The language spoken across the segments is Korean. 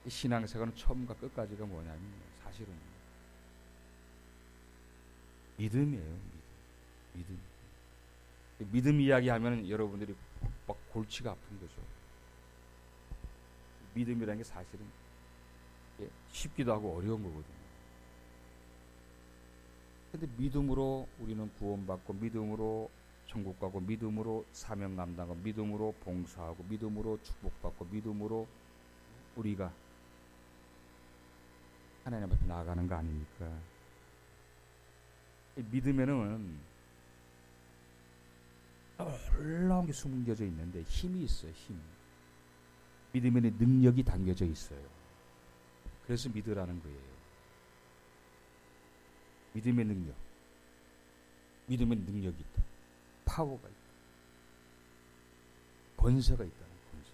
신앙생활은 처음과 끝까지가 뭐냐면 사실은 믿음이에요. 믿음 이야기하면 여러분들이 막 골치가 아픈 거죠. 믿음이라는 게 사실은 쉽기도 하고 어려운 거거든요. 근데 믿음으로 우리는 구원받고, 믿음으로 천국 가고, 믿음으로 사명 감당하고, 믿음으로 봉사하고, 믿음으로 축복받고, 믿음으로 우리가 하나님 앞에 나아가는 거 아닙니까? 믿음에는 놀라운 게 숨겨져 있는데 힘이 있어요. 힘. 믿음에는 능력이 담겨져 있어요. 그래서 믿으라는 거예요. 믿음의 능력. 믿음의 능력이 있다. 파워가 있다. 권세가 있다는 권세.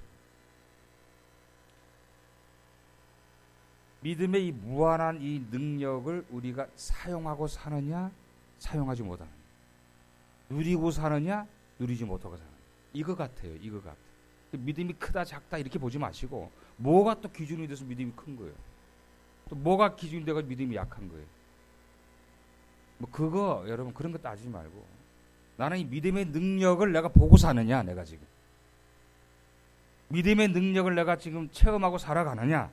믿음의 이 무한한 이 능력을 우리가 사용하고 사느냐, 사용하지 못하느냐, 누리고 사느냐, 누리지 못하고 사느냐. 이거 같아요. 이거 같아요. 믿음이 크다 작다 이렇게 보지 마시고, 뭐가 또 기준이 돼서 믿음이 큰 거예요. 또 뭐가 기준이 돼서 믿음이 약한 거예요. 뭐 그거 여러분 그런 거 따지지 말고, 나는 이 믿음의 능력을 내가 보고 사느냐, 내가 지금 믿음의 능력을 내가 지금 체험하고 살아가느냐,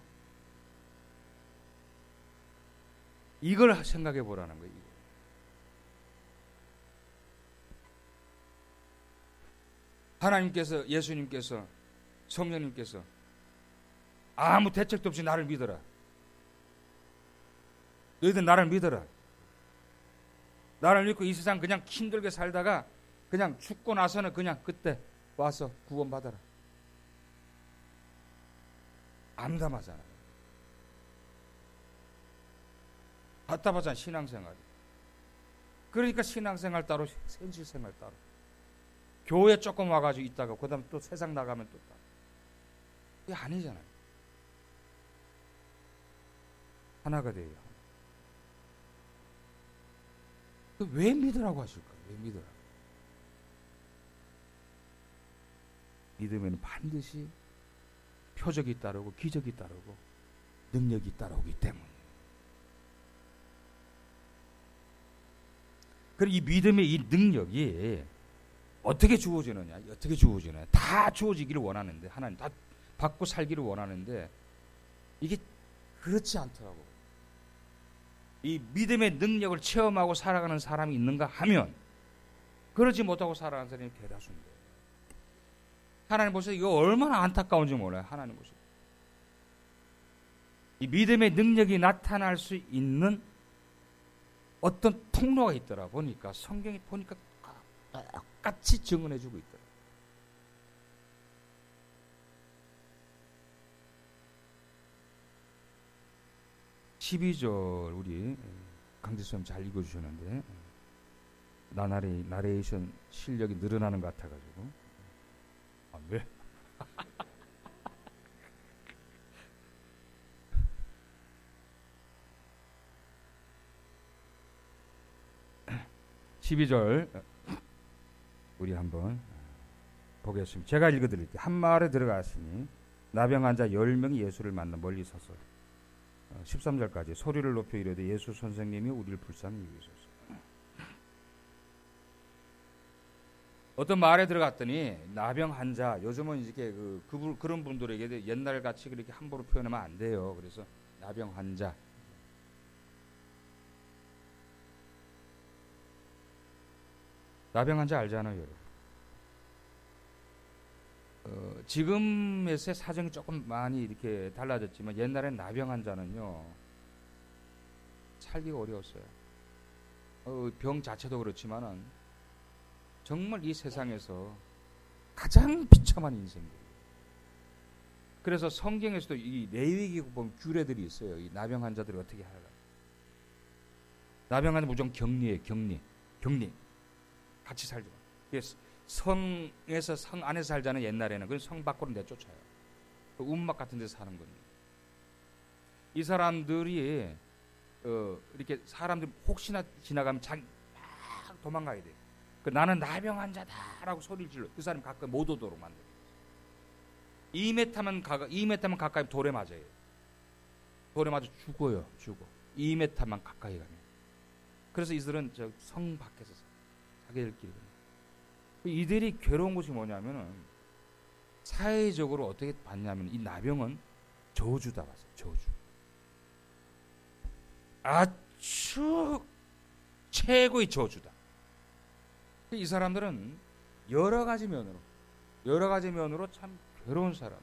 이걸 생각해 보라는 거예요. 하나님께서, 예수님께서, 성령님께서 아무 대책도 없이 나를 믿어라. 너희들 나를 믿어라. 나를 믿고 이 세상 그냥 힘들게 살다가 그냥 죽고 나서는 그냥 그때 와서 구원받아라. 암담하잖아요. 답답하잖아요. 신앙생활이. 그러니까 신앙생활 따로, 현실생활 따로. 교회 조금 와가지고 있다가 그 다음에 또 세상 나가면 또 따로. 이게 아니잖아요. 하나가 돼요. 왜 믿으라고 하실까요? 왜 믿으라고? 믿으면 반드시 표적이 따르고 기적이 따르고 능력이 따라오기 때문에. 그리고 이 믿음의 이 능력이 어떻게 주어지느냐? 어떻게 주어지느냐? 다 주어지기를 원하는데, 하나님 다 받고 살기를 원하는데 이게 그렇지 않더라고. 이 믿음의 능력을 체험하고 살아가는 사람이 있는가 하면 그러지 못하고 살아가는 사람이 대다수인데, 하나님 보세요. 이거 얼마나 안타까운지 몰라요. 하나님 보세요. 이 믿음의 능력이 나타날 수 있는 어떤 통로가 있더라. 보니까 성경이 보니까 똑같이 증언해주고 있더라. (12절) 우리 강지수님 잘 읽어주셨는데, 나레이션 실력이 늘어나는 것 같아가지고. 아, 왜? 12절 우리 한번 보겠습니다. 제가 읽어드릴게요. 한 마을에 들어갔으니 나병 환자 10명이 예수를 만나 멀리 서서 13절까지 소리를 높여 이르되 예수 선생님이 우리를 불쌍히 여기소서. 어떤 마을에 들어갔더니 나병 환자, 요즘은 이렇게 그런 분들에게 옛날 같이 그렇게 함부로 표현하면 안 돼요. 그래서 나병 환자, 나병 환자 알잖아요, 여러분. 지금의 사정이 조금 많이 이렇게 달라졌지만 옛날엔 나병 환자는요 살기가 어려웠어요. 병 자체도 그렇지만은 정말 이 세상에서 가장 비참한 인생들. 그래서 성경에서도 이 레위기 보면 규례들이 있어요. 이 나병 환자들이 어떻게 하라. 나병 환자 무조건 격리에 격리 같이 살지 마. 성에서 성 안에 살자는 옛날에는 그 성 밖으로 내쫓아요. 움막 같은 데서 사는 겁니다. 이 사람들이 이렇게 사람들이 혹시나 지나가면 막 도망가야 돼. 나는 나병 환자다라고 소리를 질러 그 사람이 가까이 못 오도록 만들어요. 2m만 가까이 돌에 맞아요. 돌에 맞아 죽어요. 죽어. 2m만 가까이 가면. 그래서 이들은 저 성 밖에서 자기들끼리. 이들이 괴로운 것이 뭐냐면은 사회적으로 어떻게 봤냐면 이 나병은 저주다 봤어요. 저주. 아주 최고의 저주다. 이 사람들은 여러 가지 면으로 참 괴로운 사람.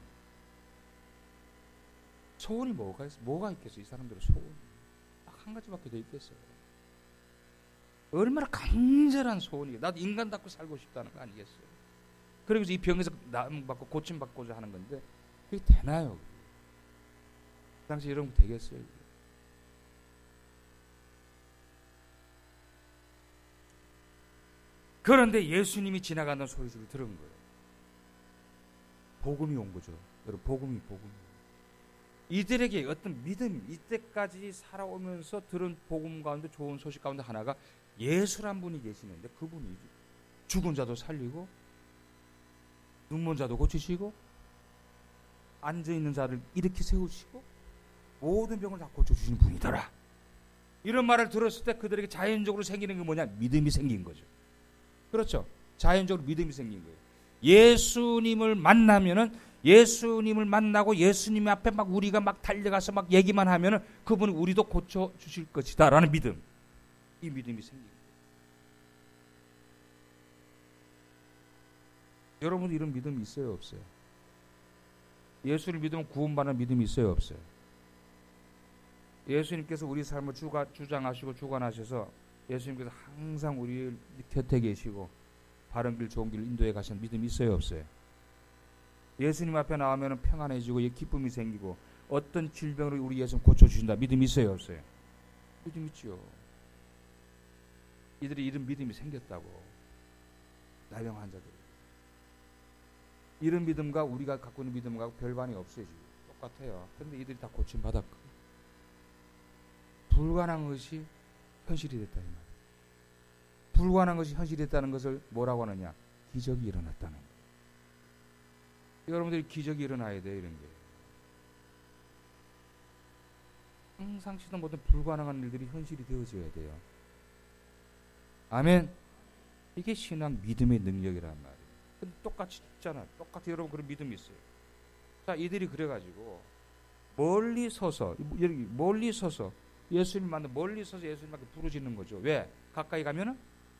소원이 뭐가 있겠어? 이 사람들의 소원 딱 한 가지밖에 더 있겠어요. 얼마나 간절한 소원이에요. 나도 인간답고 살고 싶다는 거 아니겠어요? 그러면서 이 병에서 나음받고 고침받고자 하는 건데 그게 되나요? 그 당시 여러분 되겠어요? 그런데 예수님이 지나가는 소리를 들은 거예요. 복음이 온 거죠. 여러분 복음이. 이들에게 어떤 믿음, 이때까지 살아오면서 들은 복음 가운데 좋은 소식 가운데 하나가 예수란 분이 계시는데 그분이 죽은 자도 살리고 눈먼 자도 고치시고 앉아있는 자를 일으켜 세우시고 모든 병을 다 고쳐주시는 분이더라. 이런 말을 들었을 때 그들에게 자연적으로 생기는 게 뭐냐? 믿음이 생긴 거죠. 그렇죠. 자연적으로 믿음이 생긴 거예요. 예수님을 만나고 예수님 앞에 막 우리가 막 달려가서 막 얘기만 하면은 그분이 우리도 고쳐주실 것이다 라는 믿음. 이 믿음이 생긴 거예요. 여러분도 이런 믿음이 있어요? 없어요? 예수를 믿으면 구원받는 믿음이 있어요? 없어요? 예수님께서 우리 삶을 주장하시고 주관하셔서 예수님께서 항상 우리 곁에 계시고 바른 길 좋은 길을 인도해 가시는 믿음이 있어요? 없어요? 예수님 앞에 나오면 평안해지고 기쁨이 생기고 어떤 질병으로 우리 예수님 고쳐주신다 믿음이 있어요? 없어요? 믿음 있죠. 이들이 이런 믿음이 생겼다고. 나병 환자들 이런 믿음과 우리가 갖고 있는 믿음과 별반이 없어요. 똑같아요. 그런데 이들이 다 고침받았고 불가능한 것이 현실이 됐다 이 말이에요. 불가능한 것이 현실이 됐다는 것을 뭐라고 하느냐? 기적이 일어났다는 거예요. 여러분들이 기적이 일어나야 돼요. 이런 게 항상 시도 못한 불가능한 일들이 현실이 되어져야 돼요. 아멘. 이게 신앙 믿음의 능력이란 말이에요. 근데 똑같이 있잖아. 똑같이 여러분 그런 믿음이 있어요. 자, 이들이 그래가지고 멀리 서서 예수님 만나 멀리 서서 예수님한테 부르짖는 거죠. 왜? 가까이 가면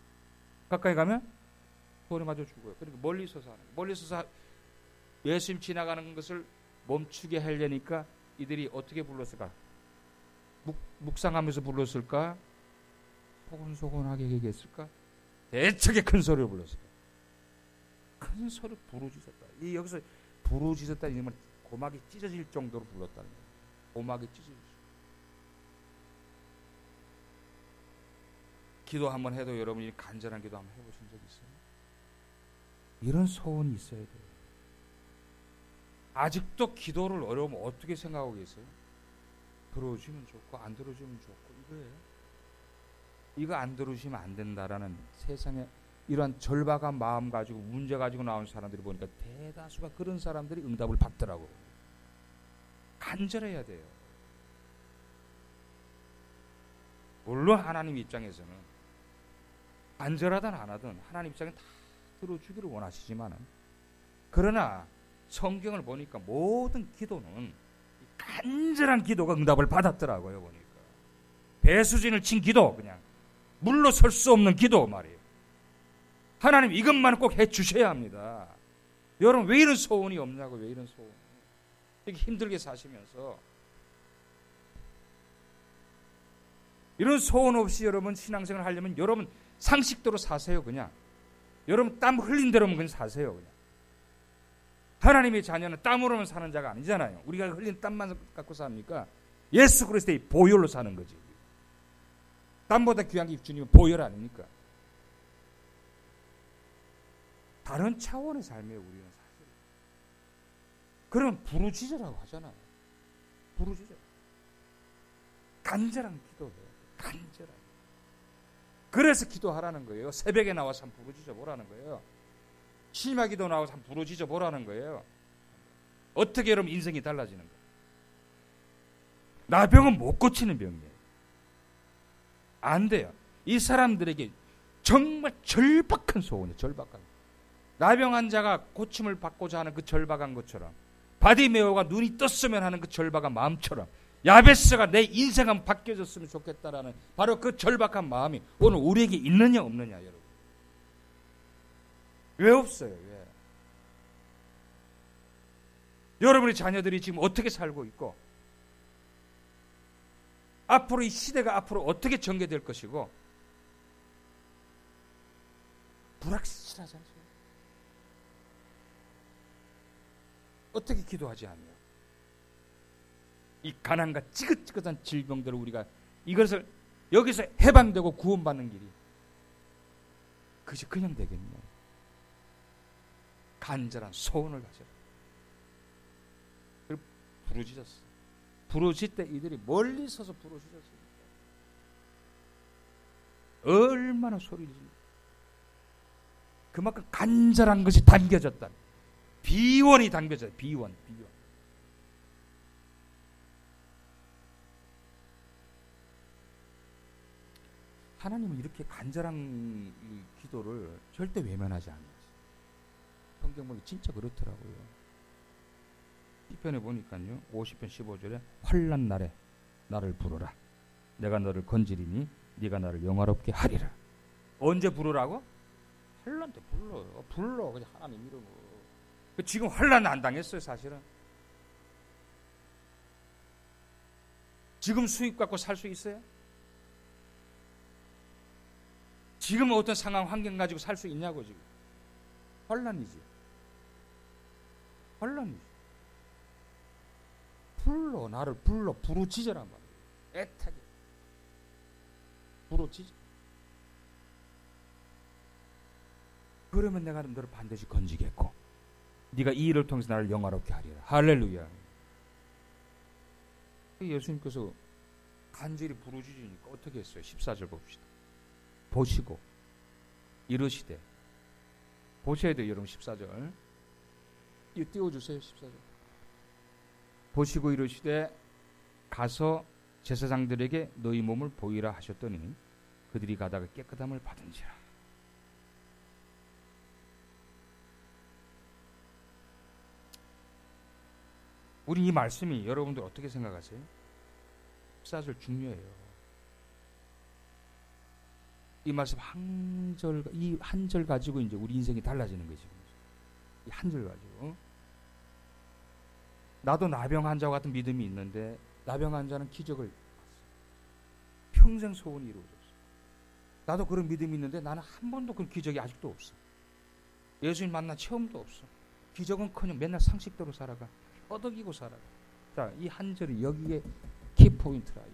돌에 맞아 죽어요. 그러니까 멀리 서서 예수님 지나가는 것을 멈추게 하려니까 이들이 어떻게 불렀을까? 묵상하면서 불렀을까? 소곤소곤하게 얘기했을까? 대척에 큰 소리로 불렀을까? 큰 소리로 부르짖었다. 이 여기서 부르짖었다는 이름은 고막이 찢어질 정도로 불렀다는 거예요. 고막이 찢어질. 기도 한번 해도 여러분이 간절한 기도 한번 해보신 적 있어요? 이런 소원이 있어야 돼요. 아직도 기도를 어려우면 어떻게 생각하고 계세요? 들어주면 좋고 안 들어주면 좋고 이거예요. 이거 안 들어주시면 안 된다라는 세상에 이러한 절박한 마음 가지고 문제 가지고 나온 사람들이 보니까 대다수가 그런 사람들이 응답을 받더라고요. 간절해야 돼요. 물론 하나님 입장에서는 간절하든 안 하든 하나님 입장에 다 들어주기를 원하시지만은 그러나 성경을 보니까 모든 기도는 간절한 기도가 응답을 받았더라고요. 보니까 배수진을 친 기도, 그냥 물러설 수 없는 기도 말이에요. 하나님 이것만 꼭 해주셔야 합니다. 여러분 왜 이런 소원이 없냐고. 왜 이런 소원 이렇게 힘들게 사시면서 이런 소원 없이 여러분 신앙생활을 하려면 여러분 상식대로 사세요. 그냥 여러분 땀 흘린 대로만 그냥 사세요. 그냥 하나님의 자녀는 땀으로만 사는 자가 아니잖아요. 우리가 흘린 땀만 갖고 삽니까? 예수 그리스도의 보혈로 사는 거지. 땀보다 귀한 게 주님은 보혈 아닙니까? 다른 차원의 삶이에요. 우리는 사실. 그러면 부르짖으라고 하잖아요. 부르짖어. 간절한 기도예요. 간절한. 그래서 기도하라는 거예요. 새벽에 나와서 한번 부르짖어 보라는 거예요. 심야 기도 나와서 한번 부르짖어 보라는 거예요. 어떻게 여러분 인생이 달라지는 거예요. 나병은 못 고치는 병이에요. 안 돼요. 이 사람들에게 정말 절박한 소원이에요. 절박한. 나병 환자가 고침을 받고자 하는 그 절박한 것처럼, 바디메오가 눈이 떴으면 하는 그 절박한 마음처럼, 야베스가 내 인생은 바뀌어졌으면 좋겠다라는 바로 그 절박한 마음이 오늘 우리에게 있느냐 없느냐, 여러분. 왜 없어요? 왜? 여러분의 자녀들이 지금 어떻게 살고 있고, 앞으로 이 시대가 앞으로 어떻게 전개될 것이고, 불확실하지 않습니까? 어떻게 기도하지 않냐? 이 가난과 찌긋찌긋한 질병들을 우리가 이것을 여기서 해방되고 구원받는 길이 그것이 그냥 되겠냐? 간절한 소원을 가져라. 그리고 부르짖었어. 부르짖을 때 이들이 멀리 서서 부르짖었습니다. 얼마나 소리를 지르고 그만큼 간절한 것이 담겨졌다. 비원이 담겨져요. 비원. 하나님은 이렇게 간절한 기도를 절대 외면하지 않아요. 성경 보면 진짜 그렇더라고요. 시편에 보니까요, 50편 15절에 환난 날에 나를 부르라. 내가 너를 건지리니 네가 나를 영화롭게 하리라. 언제 부르라고? 환난 때 불러. 그냥 하나님 이름으로. 지금 환난 안 당했어요, 사실은. 지금 수입 갖고 살 수 있어요? 지금 어떤 상황, 환경 가지고 살 수 있냐고. 지금 환난이지. 불러, 나를 불러, 부르짖으란 말이에요. 애타게 부르짖어. 그러면 내가 너를 반드시 건지겠고 네가 이 일을 통해서 나를 영화롭게 하리라. 할렐루야. 예수님께서 간절히 부르짖으니까 어떻게 했어요? 14절 봅시다. 보시고 이르시되, 보셔야 돼요, 여러분. 14절 이거 띄워주세요. 14절. 보시고 이르시되 가서 제사장들에게 너희 몸을 보이라 하셨더니 그들이 가다가 깨끗함을 받은지라. 우리 이 말씀이 여러분들 어떻게 생각하세요? 14절 중요해요. 이 말씀 이 한 절 가지고 이제 우리 인생이 달라지는 거지. 이 한 절 가지고. 나도 나병 환자와 같은 믿음이 있는데 나병 환자는 기적을 평생 소원이 이루어졌어. 나도 그런 믿음이 있는데 나는 한 번도 그런 기적이 아직도 없어. 예수님 만난 체험도 없어. 기적은커녕 맨날 상식대로 살아가. 허덕이고 살아가. 자, 이 한 절이 여기에 키포인트라.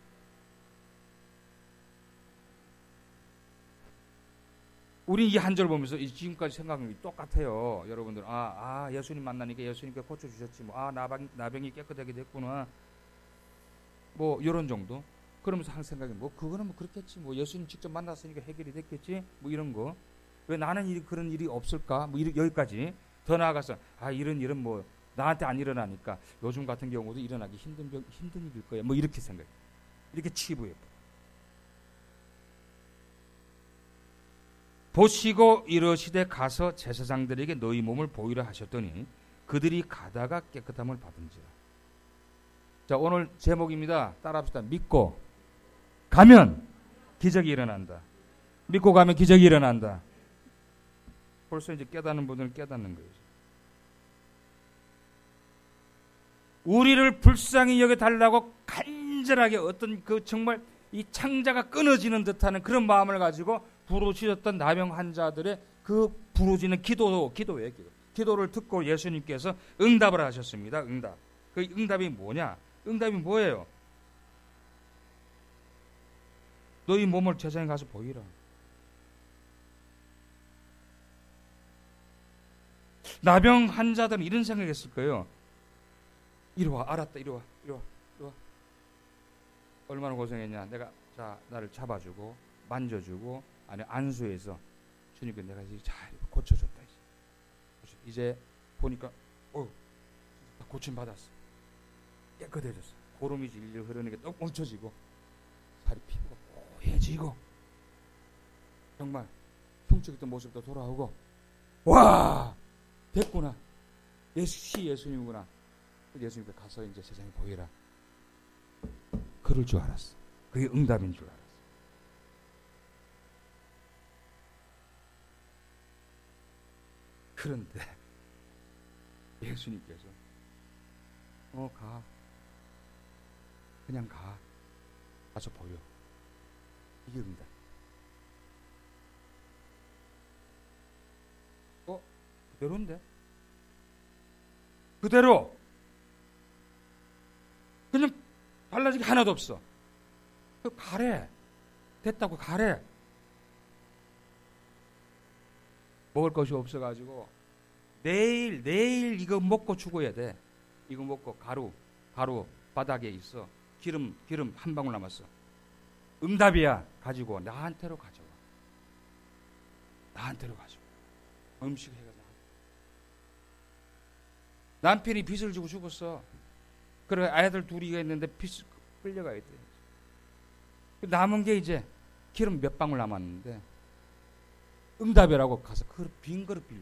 우리 이 한 절 보면서 지금까지 생각하는 게 똑같아요. 여러분들, 예수님 만나니까 예수님께 고쳐주셨지. 나병이 깨끗하게 됐구나. 뭐 이런 정도. 그러면서 한 생각이 그거는 뭐 그렇겠지. 예수님 직접 만났으니까 해결이 됐겠지. 뭐 이런 거. 왜 나는 그런 일이 없을까? 여기까지. 더 나아가서 이런 일은 나한테 안 일어나니까 요즘 같은 경우도 일어나기 힘든 일일 거야. 이렇게 생각해. 이렇게 치부해. 보시고 이르시되 가서 제사장들에게 너희 몸을 보이라 하셨더니 그들이 가다가 깨끗함을 받은지라. 자, 오늘 제목입니다. 따라합시다. 믿고 가면 기적이 일어난다. 믿고 가면 기적이 일어난다. 벌써 이제 깨닫는 분들은 깨닫는 거예요. 우리를 불쌍히 여겨달라고 간절하게 어떤 정말 이 창자가 끊어지는 듯하는 그런 마음을 가지고 부르짖었던 나병 환자들의 그 부르짖는 기도예요. 기도를 듣고 예수님께서 응답을 하셨습니다. 응답. 그 응답이 뭐냐? 응답이 뭐예요? 너희 몸을 제사장에 가서 보이라. 나병 환자들은 이런 생각했을 거예요. 이리 와, 알았다. 이리 와. 얼마나 고생했냐. 내가 나를 잡아주고 만져주고 안에 안수해서 주님께 내가 이제 잘 고쳐줬다. 이제 보니까 고침 받았어. 깨끗해졌어. 보름이 질질 흐르는 게 또 멈춰지고 살이 피부가 뽀얘지고 정말 흉측했던 모습도 돌아오고 와 됐구나 예수님이구나. 예수님께 가서 이제 세상에 보이라. 그럴 줄 알았어. 그게 응답인 줄 알았어. 그런데 예수님께서 가 그냥 가서 보여. 이게 응답. 그대로인데 그대로 그냥 달라진 게 하나도 없어. 가래. 됐다고 가래. 먹을 것이 없어가지고 내일 이거 먹고 죽어야 돼. 이거 먹고 가루 바닥에 있어. 기름 한 방울 남았어. 응답이야. 가지고 나한테로 가져와. 음식 해가지고. 남편이 빚을 지고 죽었어. 그래 아이들 둘이가 있는데 빚을 끌려가야 돼. 남은 게 이제 기름 몇 방울 남았는데 응답이라고 가서 그 빈 그릇 빌려.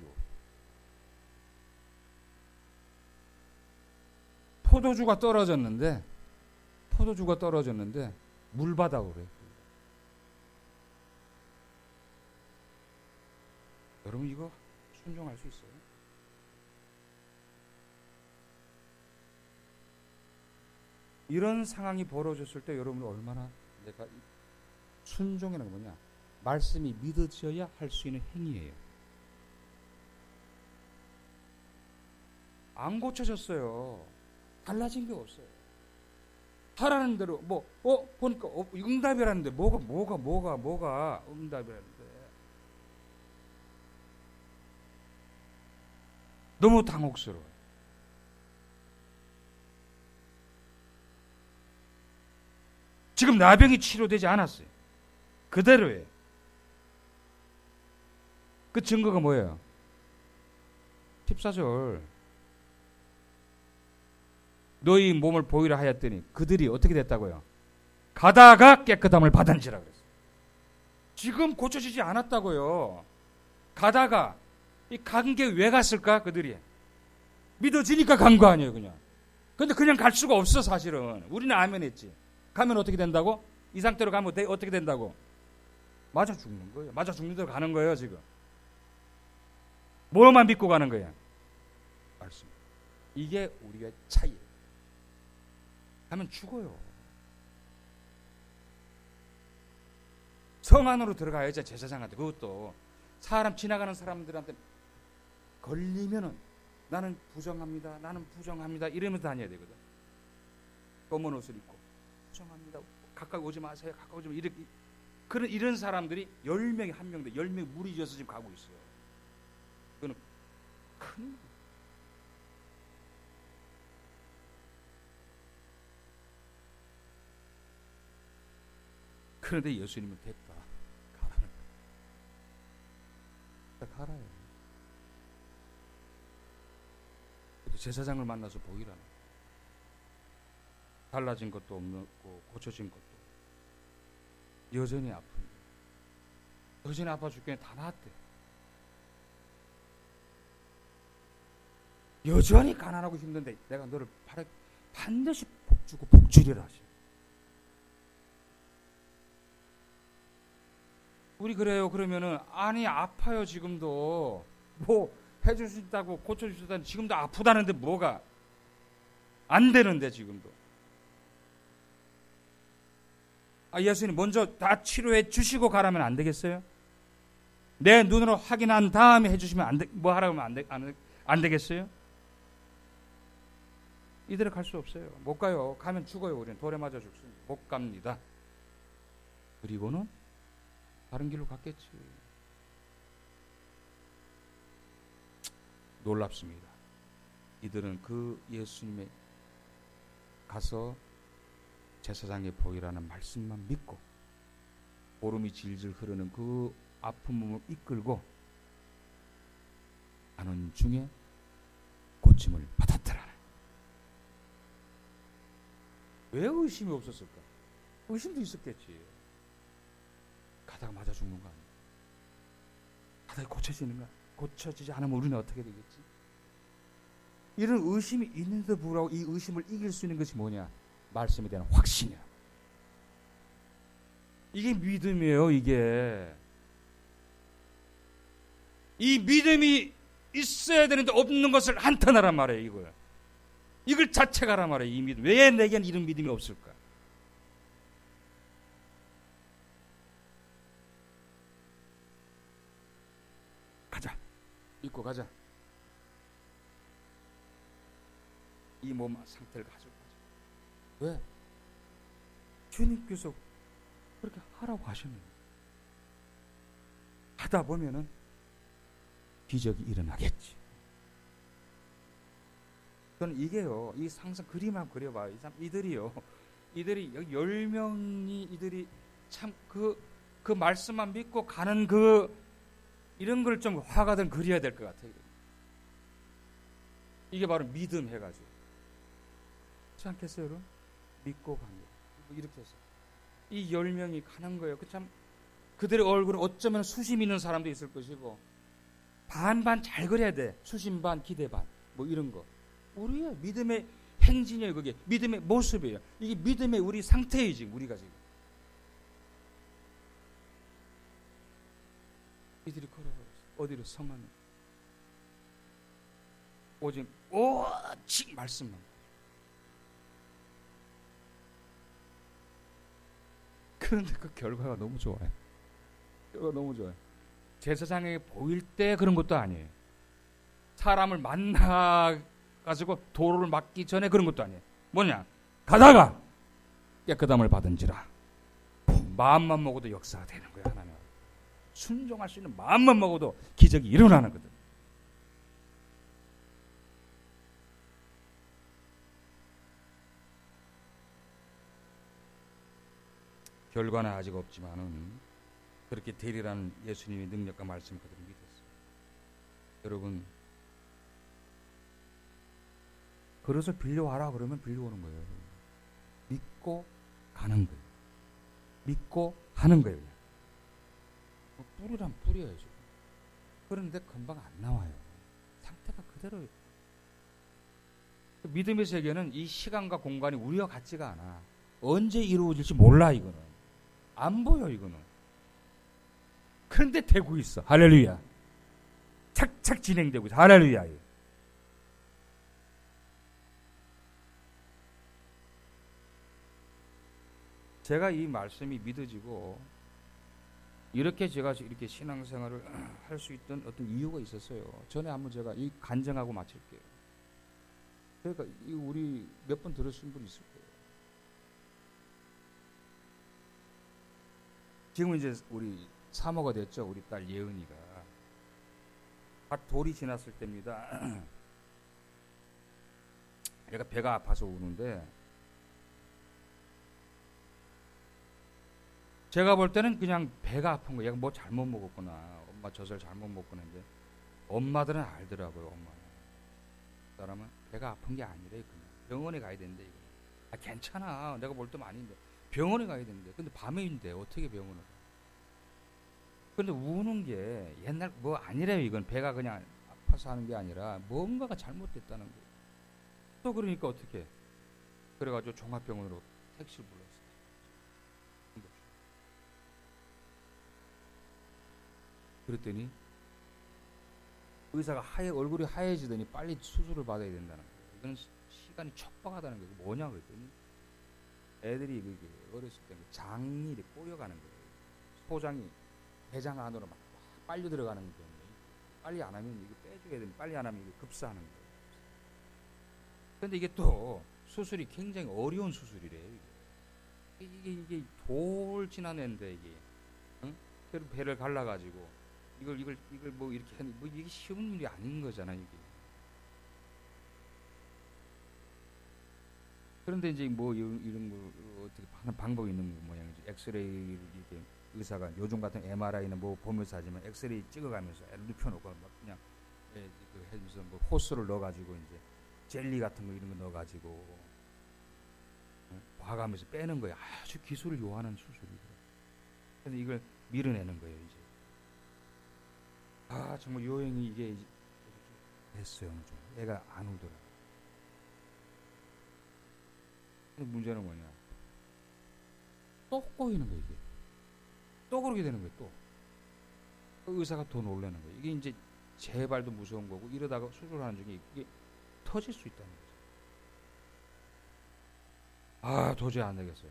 포도주가 떨어졌는데 물 받아 그래. 여러분 이거 순종할 수 있어요? 이런 상황이 벌어졌을 때 여러분이 얼마나 내가 순종이라는 건 뭐냐? 말씀이 믿어져야 할 수 있는 행위예요. 안 고쳐졌어요. 달라진 게 없어요. 하라는 대로 보니까 응답이라는데 뭐가 응답이라는데 너무 당혹스러워요. 지금 나병이 치료되지 않았어요. 그대로예요. 그 증거가 뭐예요? 14절 너희 몸을 보이라 하였더니 그들이 어떻게 됐다고요? 가다가 깨끗함을 받은지라 그랬어요. 지금 고쳐지지 않았다고요. 가다가 이 간 게 왜 갔을까? 그들이 믿어지니까 간 거 아니에요. 근데 그냥 갈 수가 없어. 사실은 우리는 아멘 했지. 가면 어떻게 된다고? 이 상태로 가면 어떻게 된다고? 맞아 죽는 거예요. 맞아 죽는 대로 가는 거예요. 지금 뭐만 믿고 가는 거야? 말씀. 이게 우리의 차이예요. 가면 죽어요. 성 안으로 들어가야지. 제사장한테. 그것도 사람 지나가는 사람들한테 걸리면은 나는 부정합니다 이러면서 다녀야 되거든. 검은 옷을 입고 부정합니다. 가까이 오지 마세요. 이런 사람들이 10명이 1명인데 10명이 무리져서 지금 가고 있어요. 그거는 큰. 그런데 예수님은 됐다. 가라요. 제사장을 만나서 보이라는. 달라진 것도 없고 고쳐진 것도 여전히 아픈데 여전히 아파 죽겠네. 다 나았대. 여전히 가난하고 힘든데 내가 너를 반드시 복주고 복주리라 하시. 우리 그래요. 그러면은 아니 아파요. 지금도 뭐 해줄 수 있다고 고쳐줄 수 있다는 지금도 아프다는데 뭐가 안 되는데 지금도. 예수님 먼저 다 치료해 주시고 가라면 안 되겠어요? 내 눈으로 확인한 다음에 해주시면 뭐 하라고 하면 안 되겠어요? 이대로 갈 수 없어요. 못 가요. 가면 죽어요. 우리는 돌에 맞아 죽습니다. 못 갑니다. 그리고는 다른 길로 갔겠지. 놀랍습니다. 이들은 그 예수님의 가서 제사장의 보이라는 말씀만 믿고 보름이 질질 흐르는 그 아픈 몸을 이끌고 가는 중에 고침을 받았더라. 왜 의심이 없었을까? 의심도 있었겠지. 가다가 맞아 죽는 거 아니야? 가다가 고쳐지는 거야? 고쳐지지 않으면 우리는 어떻게 되겠지? 이런 의심이 있는데도 불구하고 이 의심을 이길 수 있는 것이 뭐냐? 말씀에 대한 확신이야. 이게 믿음이에요. 이게 이 믿음이 있어야 되는데 없는 것을 한탄하란 말이에요. 이걸 자책하란 말이에요. 이 믿음. 왜 내게는 이런 믿음이 없을까? 가자. 믿고 가자. 이 몸 상태를 가지고 가자. 왜? 주님께서 그렇게 하라고 하셨는데 하다 보면은 기적이 일어나겠지. 저는 이게요, 이 상상 그림 한번 그려봐요. 이들이요, 이들이 여기 10명이 이들이 참 그 말씀만 믿고 가는 이런 걸 좀 화가든 그려야 될 것 같아요. 이게 바로 믿음 해가지고. 그렇지 않겠어요, 여러분? 믿고 간 거. 이렇게 해서. 이 10명이 가는 거예요. 참, 그들의 얼굴은 어쩌면 수심 있는 사람도 있을 것이고, 반반 잘 그려야 돼. 수심 반, 기대 반. 뭐 이런 거. 우리의 믿음의 행진이에요, 그게. 믿음의 모습이에요. 이게 믿음의 우리 상태예요, 지금, 우리가 지금. 이들이 걸어버렸어. 어디로? 성 안에. 오직, 오직 말씀만. 그런데 그 결과가 너무 좋아요. 결과가 너무 좋아요. 제사장에게 보일 때 그런 것도 아니에요. 사람을 만나가지고 도로를 막기 전에 그런 것도 아니에요. 뭐냐? 가다가 깨끗함을 받은지라. 마음만 먹어도 역사가 되는 거예요. 하나님. 순종할 수 있는 마음만 먹어도 기적이 일어나는 거든. 결과는 아직 없지만은 그렇게 되리라는 예수님의 능력과 말씀을 그들은 믿었어요. 여러분, 그릇을 빌려와라 그러면 빌려오는 거예요. 믿고 가는 거예요. 믿고 하는 거예요. 뿌리란 뿌려야죠. 그런데 금방 안 나와요. 상태가 그대로예요. 믿음의 세계는 이 시간과 공간이 우리와 같지가 않아. 언제 이루어질지 몰라. 이거는 안 보여. 이거는. 그런데 되고 있어. 할렐루야. 착착 진행되고 있어. 할렐루야. 제가 이 말씀이 믿어지고 이렇게 제가 이렇게 신앙생활을 할 수 있던 어떤 이유가 있었어요. 전에 한번 제가 이 간증하고 마칠게요. 그러니까 우리 몇 번 들으신 분 있을 거예요. 지금은 이제 우리 사모가 됐죠. 우리 딸 예은이가. 갓 돌이 지났을 때입니다. 얘가 배가 아파서 우는데 제가 볼 때는 그냥 배가 아픈 거예요. 얘가 뭐 잘못 먹었구나. 엄마 젖을 잘못 먹구나. 근데 엄마들은 알더라고요. 엄마는. 그 사람은 배가 아픈 게 아니래. 그냥 병원에 가야 된대. 이거. 아, 괜찮아. 내가 볼 때는 아닌데. 병원에 가야 된대. 근데 밤에인데 어떻게 병원을 가? 근데 우는 게 옛날 뭐 아니래요. 이건 배가 그냥 아파서 하는 게 아니라 뭔가가 잘못됐다는 거예요. 또 그러니까 어떻게? 그래가지고 종합병원으로 택시를 불렀어요. 그랬더니 의사가 얼굴이 하얘지더니 빨리 수술을 받아야 된다는 거예요. 이건 시간이 촉박하다는 거예요. 뭐냐 그랬더니 애들이 어렸을 때 장이 꼬여가는 거예요. 소장이 대장 안으로 막 빨려 들어가는 거예요. 빨리 안 하면 이거 빼줘야 되는데 빨리 안 하면 이거 급사하는 거예요. 그런데 이게 또 수술이 굉장히 어려운 수술이래요. 이게 돌 지난 애인데 이게 응? 배를 갈라가지고 이걸 뭐 이렇게 하는 뭐 이게 쉬운 일이 아닌 거잖아 이게. 그런데 이제 뭐 이런 거 어떻게 하는 방법이 있는 모양이죠. 엑스레이를 이렇게 의사가 요즘 같은 MRI는 뭐 보면서 하지만 엑스레이 찍어가면서 애를 눕혀놓고 막 그냥 해주면서 뭐 호스를 넣어가지고 이제 젤리 같은 거 이런 거 넣어가지고 과감해서 빼는 거예요. 아주 기술을 요하는 수술이더라고요. 그래서 이걸 밀어내는 거예요. 이제 정말 요행이 이게 이제 됐어요. 좀 애가 안 울더라고요. 근데 문제는 뭐냐? 또 꼬이는 거예요. 이게 또 그러게 되는 거예요. 또 의사가 더 놀라는 거예요. 이게 이제 재발도 무서운 거고 이러다가 수술하는 중에 이게 터질 수 있다는 거죠. 도저히 안 되겠어요.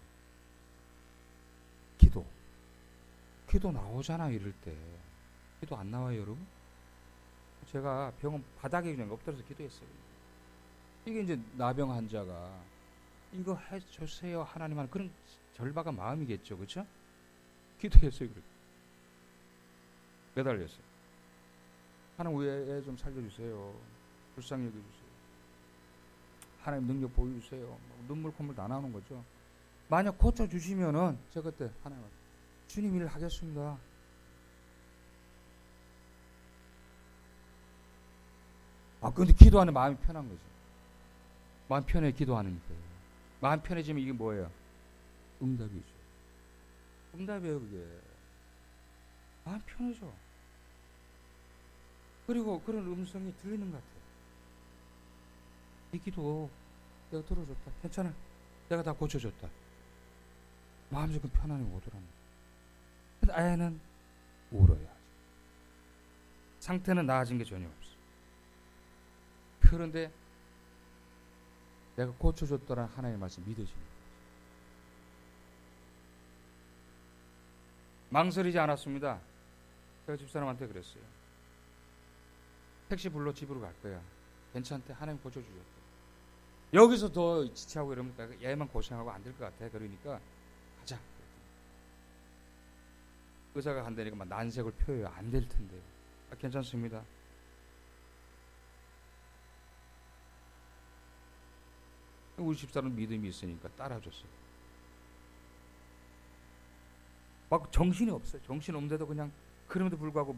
기도 나오잖아. 이럴 때 기도 안 나와요, 여러분? 제가 병원 바닥에 그냥 엎드려서 기도했어요. 이게 이제 나병 환자가 이거 해주세요 하나님 하는 그런 절박한 마음이겠죠, 그렇죠? 기도했어요. 그렇게 매달렸어요. 하나님 애 좀 살려주세요. 불쌍히 여겨주세요. 하나님 능력 보여주세요. 눈물 콧물 다 나오는 거죠. 만약 고쳐주시면은 제가 그때 하나님 주님 일을 하겠습니다. 근데 기도하는 마음이 편한 거죠. 마음 편해 기도하는 거예요. 마음 편해지면 이게 뭐예요? 응답이죠. 응답이에요, 그게. 마음 편해져. 그리고 그런 음성이 들리는 것 같아요. 이 기도 내가 들어줬다. 괜찮아. 내가 다 고쳐줬다. 마음속에 편안히 오더랍니다. 근데 아이는 울어요. 상태는 나아진 게 전혀 없어. 그런데 내가 고쳐줬다는 하나님의 말씀이 믿어지는 거예요. 망설이지 않았습니다. 제가 집사람한테 그랬어요. 택시 불러 집으로 갈 거야. 괜찮대. 하나님 고쳐주셨대. 여기서 더 지체하고 이러면 얘만 고생하고 안 될 것 같아. 그러니까 가자. 의사가 간다니까 막 난색을 표해요. 안 될 텐데. 괜찮습니다. 우리 집사람은 믿음이 있으니까 따라줬어요. 막 정신이 없어요. 정신 없는데도 그냥 그럼에도 불구하고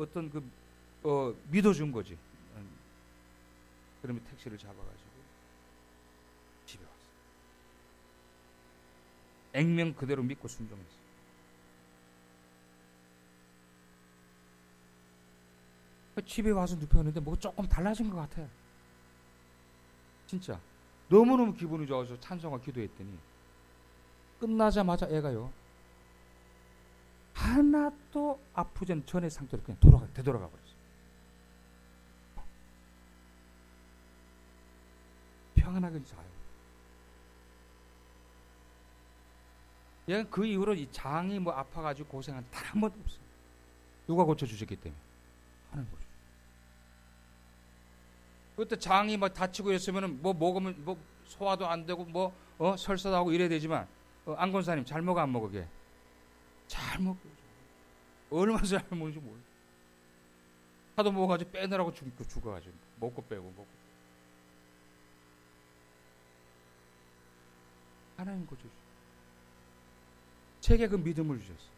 믿어준 거지. 그러면 택시를 잡아가지고 집에 왔어요. 액면 그대로 믿고 순종했어요. 집에 와서 눕혔는데 뭐 조금 달라진 것 같아요. 진짜 너무너무 기분이 좋아서 찬송과 기도했더니 끝나자마자 애가요 하나도 아프지 않은 전의 상태로 그냥 되돌아가 버렸어요. 평안하게 자요. 얘가 그 이후로 이 장이 뭐 아파가지고 고생한 단 한 번도 없어요. 누가 고쳐주셨기 때문에 하나님 고쳐. 그때 장이 뭐 다치고 있으면은 뭐 먹으면 뭐 소화도 안 되고 뭐 설사도 하고 이래야 되지만 안건사님 잘 먹어 안 먹어 걔? 잘 먹어요. 얼마나 잘 먹는지 몰라. 하도 먹어가지고 빼느라고 죽어가지고 먹고 빼고. 하나님 고쳐주셨어요. 제게 그 믿음을 주셨어요.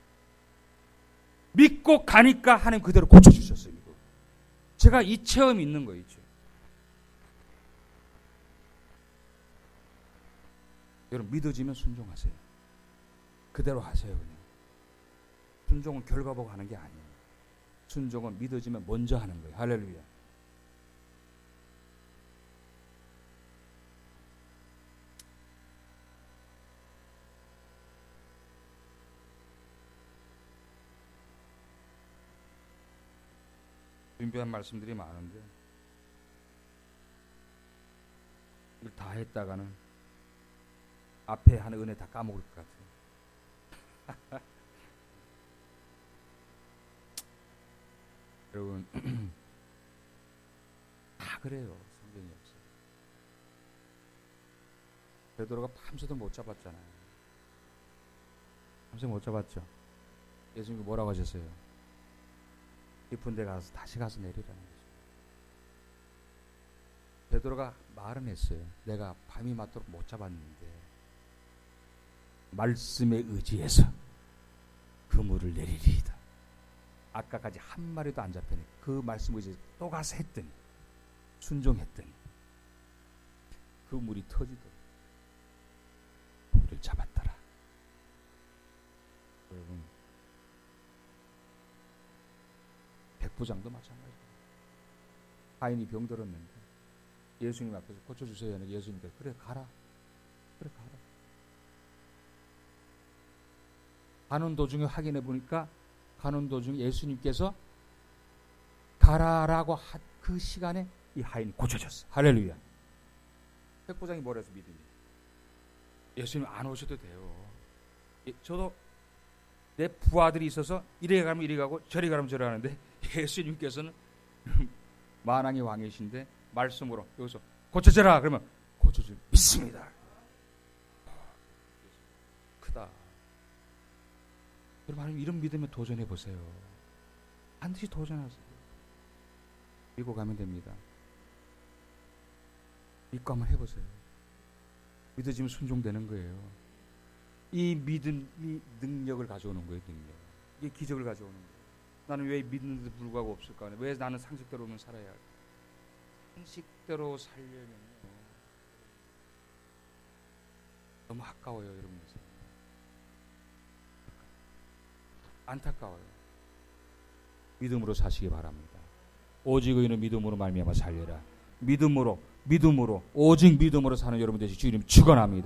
믿고 가니까 하나님 그대로 고쳐주셨어요. 이거. 제가 이 체험이 있는 거예요. 여러분 믿어지면 순종하세요. 그대로 하세요. 그냥. 순종은 결과 보고 하는 게 아니에요. 순종은 믿어지면 먼저 하는 거예요. 할렐루야. 준비한 말씀들이 많은데 이걸 다 했다가는 앞에 하는 은혜 다 까먹을 것 같아요. 여러분 다 그래요. 성경이 없어요. 베드로가 밤새도 못 잡았잖아요. 밤새 못 잡았죠. 예수님이 뭐라고 하셨어요? 깊은 데 가서 다시 가서 내리라는 거죠. 베드로가 말은 했어요. 내가 밤이 맞도록 못 잡았는데 말씀에 의지해서 그물을 내리리이다. 아까까지 한 마리도 안 잡혔네. 그 말씀에 의지해서 또 가서 했더니 순종했더니 그물이 터지더라고요. 백부장도 마찬가지예요. 하인이 병들었는데 예수님 앞에서 고쳐주세요. 예수님께서 그래 가라. 그래 가라. 가는 도중에 확인해 보니까 가는 도중에 예수님께서 가라라고 한 그 시간에 이 하인이 고쳐졌어. 할렐루야. 백부장이 뭐라 해서 믿으니? 예수님 안 오셔도 돼요. 저도 내 부하들이 있어서 이래 가면 이래 가고 저리 가면 저리 가는데 예수님께서는 만왕의 왕이신데 말씀으로 여기서 고쳐져라 그러면 고쳐줄 믿습니다. 크다. 여러분 이런 믿음에 도전해 보세요. 반드시 도전하세요. 믿고 가면 됩니다. 믿고 한번 해보세요. 믿어지면 순종되는 거예요. 이 믿음이 능력을 가져오는 거예요. 능력. 이게 기적을 가져오는 거예요. 나는 왜 믿는데도 불구하고 없을까? 왜 나는 상식대로만 살아야 할까? 상식대로 살려면 너무 아까워요. 여러분께서 안타까워요. 믿음으로 사시기 바랍니다. 오직 의인은 믿음으로 말미암아 살리라. 믿음으로 오직 믿음으로 사는 여러분 되시 주님 축원합니다.